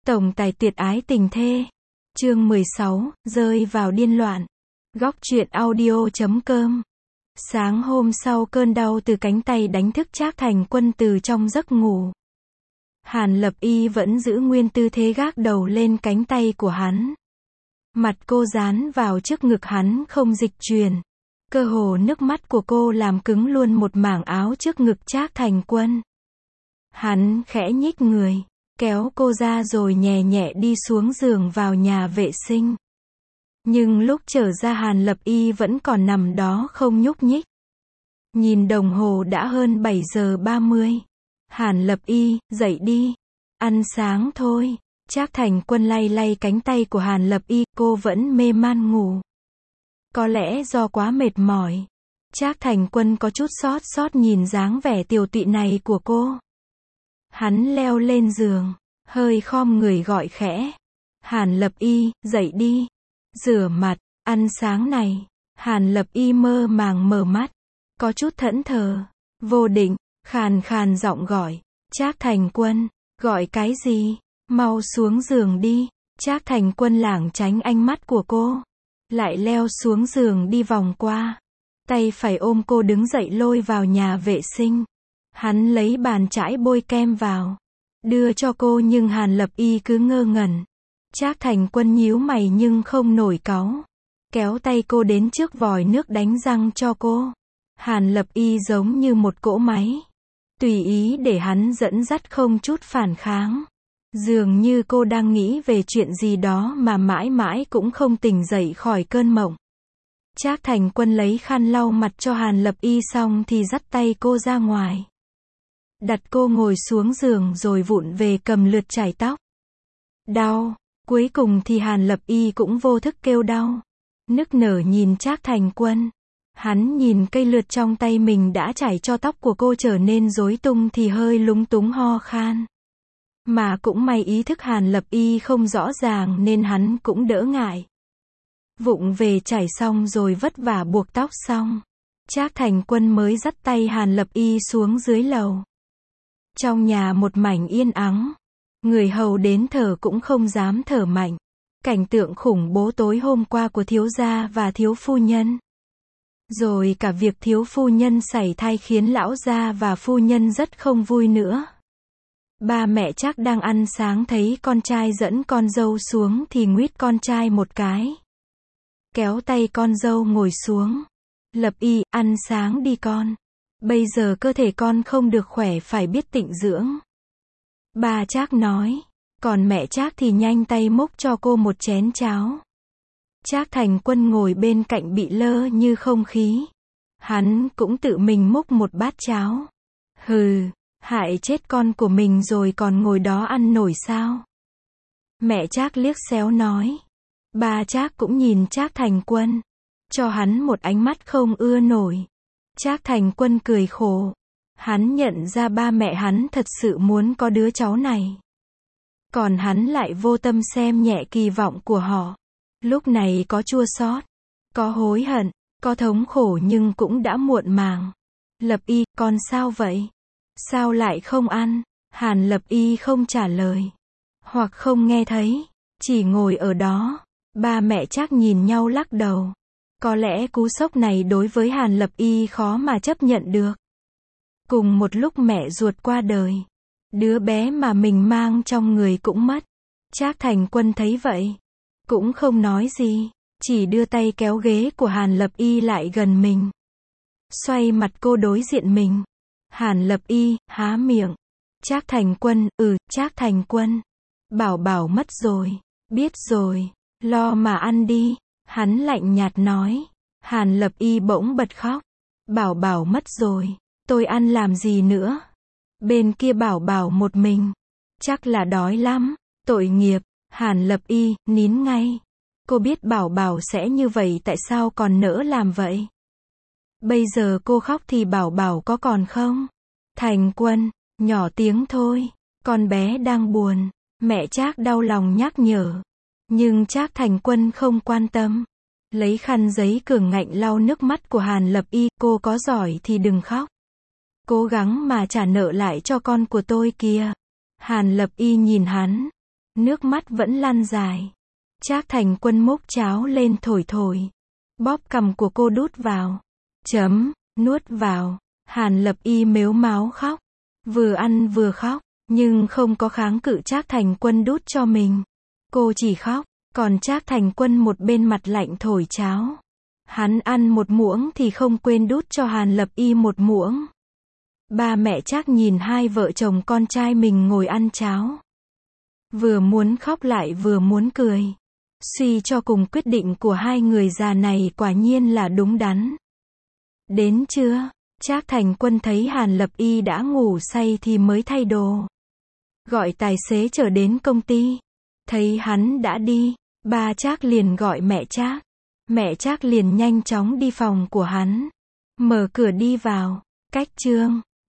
Tổng tài tuyệt ái tình thê. Chương 16, rơi vào điên loạn. Góc truyện audio.com. Sáng hôm sau cơn đau từ cánh tay đánh thức Trác Thành Quân từ trong giấc ngủ. Hàn Lập Y vẫn giữ nguyên tư thế gác đầu lên cánh tay của hắn. Mặt cô dán vào trước ngực hắn không dịch chuyển. Cơ hồ nước mắt của cô làm cứng luôn một mảng áo trước ngực Trác Thành Quân. Hắn khẽ nhích người, kéo cô ra rồi nhẹ nhẹ đi xuống giường vào nhà vệ sinh. Nhưng lúc trở ra Hàn Lập Y vẫn còn nằm đó không nhúc nhích. Nhìn đồng hồ đã hơn 7 giờ 30. Hàn Lập Y, dậy đi. Ăn sáng thôi. Trác Thành Quân lay lay cánh tay của Hàn Lập Y, cô vẫn mê man ngủ. Có lẽ do quá mệt mỏi. Trác Thành Quân có chút xót nhìn dáng vẻ tiều tụy này của cô. Hắn leo lên giường, hơi khom người gọi khẽ. Hàn Lập Y, dậy đi. Rửa mặt, ăn sáng này. Hàn Lập Y mơ màng mở mắt. Có chút thẫn thờ. Vô Định, khàn khàn giọng gọi. Trác Thành Quân, gọi cái gì? Mau xuống giường đi. Trác Thành Quân lảng tránh ánh mắt của cô. Lại leo xuống giường đi vòng qua. Tay phải ôm cô đứng dậy lôi vào nhà vệ sinh. Hắn lấy bàn chải bôi kem vào. Đưa cho cô nhưng Hàn Lập Y cứ ngơ ngẩn. Trác Thành Quân nhíu mày nhưng không nổi cáu. Kéo tay cô đến trước vòi nước đánh răng cho cô. Hàn Lập Y giống như một cỗ máy. Tùy ý để hắn dẫn dắt không chút phản kháng. Dường như cô đang nghĩ về chuyện gì đó mà mãi mãi cũng không tỉnh dậy khỏi cơn mộng. Trác Thành Quân lấy khăn lau mặt cho Hàn Lập Y xong thì dắt tay cô ra ngoài. Đặt cô ngồi xuống giường rồi vụng về cầm lượt chải tóc. Đau. Cuối cùng thì Hàn Lập Y cũng vô thức kêu đau. Nức nở nhìn Trác Thành Quân. Hắn nhìn cây lượt trong tay mình đã chải cho tóc của cô trở nên rối tung thì hơi lúng túng ho khan. Mà cũng may ý thức Hàn Lập Y không rõ ràng nên hắn cũng đỡ ngại. Vụng về chải xong rồi vất vả buộc tóc xong. Trác Thành Quân mới dắt tay Hàn Lập Y xuống dưới lầu. Trong nhà một mảnh yên ắng. Người hầu đến thở cũng không dám thở mạnh. Cảnh tượng khủng bố tối hôm qua của thiếu gia và thiếu phu nhân. Rồi cả việc thiếu phu nhân sảy thai khiến lão gia và phu nhân rất không vui nữa. Ba mẹ Trác đang ăn sáng thấy con trai dẫn con dâu xuống thì nguýt con trai một cái. Kéo tay con dâu ngồi xuống. Lập Y, ăn sáng đi con. Bây giờ cơ thể con không được khỏe phải biết tịnh dưỡng. Ba Trác nói. Còn mẹ Trác thì nhanh tay múc cho cô một chén cháo. Trác Thành Quân ngồi bên cạnh bị lơ như không khí. Hắn cũng tự mình múc một bát cháo. Hừ, hại chết con của mình rồi còn ngồi đó ăn nổi sao? Mẹ Trác liếc xéo nói. Ba Trác cũng nhìn Trác Thành Quân. Cho hắn một ánh mắt không ưa nổi. Trác Thành Quân cười khổ. Hắn nhận ra ba mẹ hắn thật sự muốn có đứa cháu này. Còn hắn lại vô tâm xem nhẹ kỳ vọng của họ. Lúc này có chua xót, có hối hận, có thống khổ nhưng cũng đã muộn màng. Lập Y, con sao vậy? Sao lại không ăn? Hàn Lập Y không trả lời. Hoặc không nghe thấy. Chỉ ngồi ở đó. Ba mẹ Trác nhìn nhau lắc đầu. Có lẽ cú sốc này đối với Hàn Lập Y khó mà chấp nhận được. Cùng một lúc mẹ ruột qua đời. Đứa bé mà mình mang trong người cũng mất. Trác Thành Quân thấy vậy. Cũng không nói gì. Chỉ đưa tay kéo ghế của Hàn Lập Y lại gần mình. Xoay mặt cô đối diện mình. Hàn Lập Y, há miệng. Trác Thành Quân, Trác Thành Quân. Bảo bảo mất rồi. Biết rồi. Lo mà ăn đi. Hắn lạnh nhạt nói. Hàn Lập Y bỗng bật khóc. Bảo bảo mất rồi. Tôi ăn làm gì nữa? Bên kia bảo bảo một mình. Chắc là đói lắm. Tội nghiệp. Hàn Lập Y, nín ngay. Cô biết bảo bảo sẽ như vậy tại sao còn nỡ làm vậy? Bây giờ cô khóc thì bảo bảo có còn không? Thành Quân, nhỏ tiếng thôi. Con bé đang buồn. Mẹ Trác đau lòng nhắc nhở. Nhưng Trác Thành Quân không quan tâm. Lấy khăn giấy cường ngạnh lau nước mắt của Hàn Lập Y. Cô có giỏi thì đừng khóc. Cố gắng mà trả nợ lại cho con của tôi kìa. Hàn Lập Y nhìn hắn. Nước mắt vẫn lăn dài. Trác Thành Quân múc cháo lên thổi thổi. Bóp cằm của cô đút vào. Nuốt vào. Hàn Lập Y mếu máo khóc. Vừa ăn vừa khóc, nhưng không có kháng cự Trác Thành Quân đút cho mình. Cô chỉ khóc, còn Trác Thành Quân một bên mặt lạnh thổi cháo. Hắn ăn một muỗng thì không quên đút cho Hàn Lập Y một muỗng. Ba mẹ Trác nhìn hai vợ chồng con trai mình ngồi ăn cháo. Vừa muốn khóc lại vừa muốn cười. Suy cho cùng quyết định của hai người già này quả nhiên là đúng đắn. Đến trưa, Trác Thành Quân thấy Hàn Lập Y đã ngủ say thì mới thay đồ. Gọi tài xế chở đến công ty. Thấy hắn đã đi, ba Trác liền gọi mẹ Trác. Mẹ Trác liền nhanh chóng đi phòng của hắn. Mở cửa đi vào. Cách chương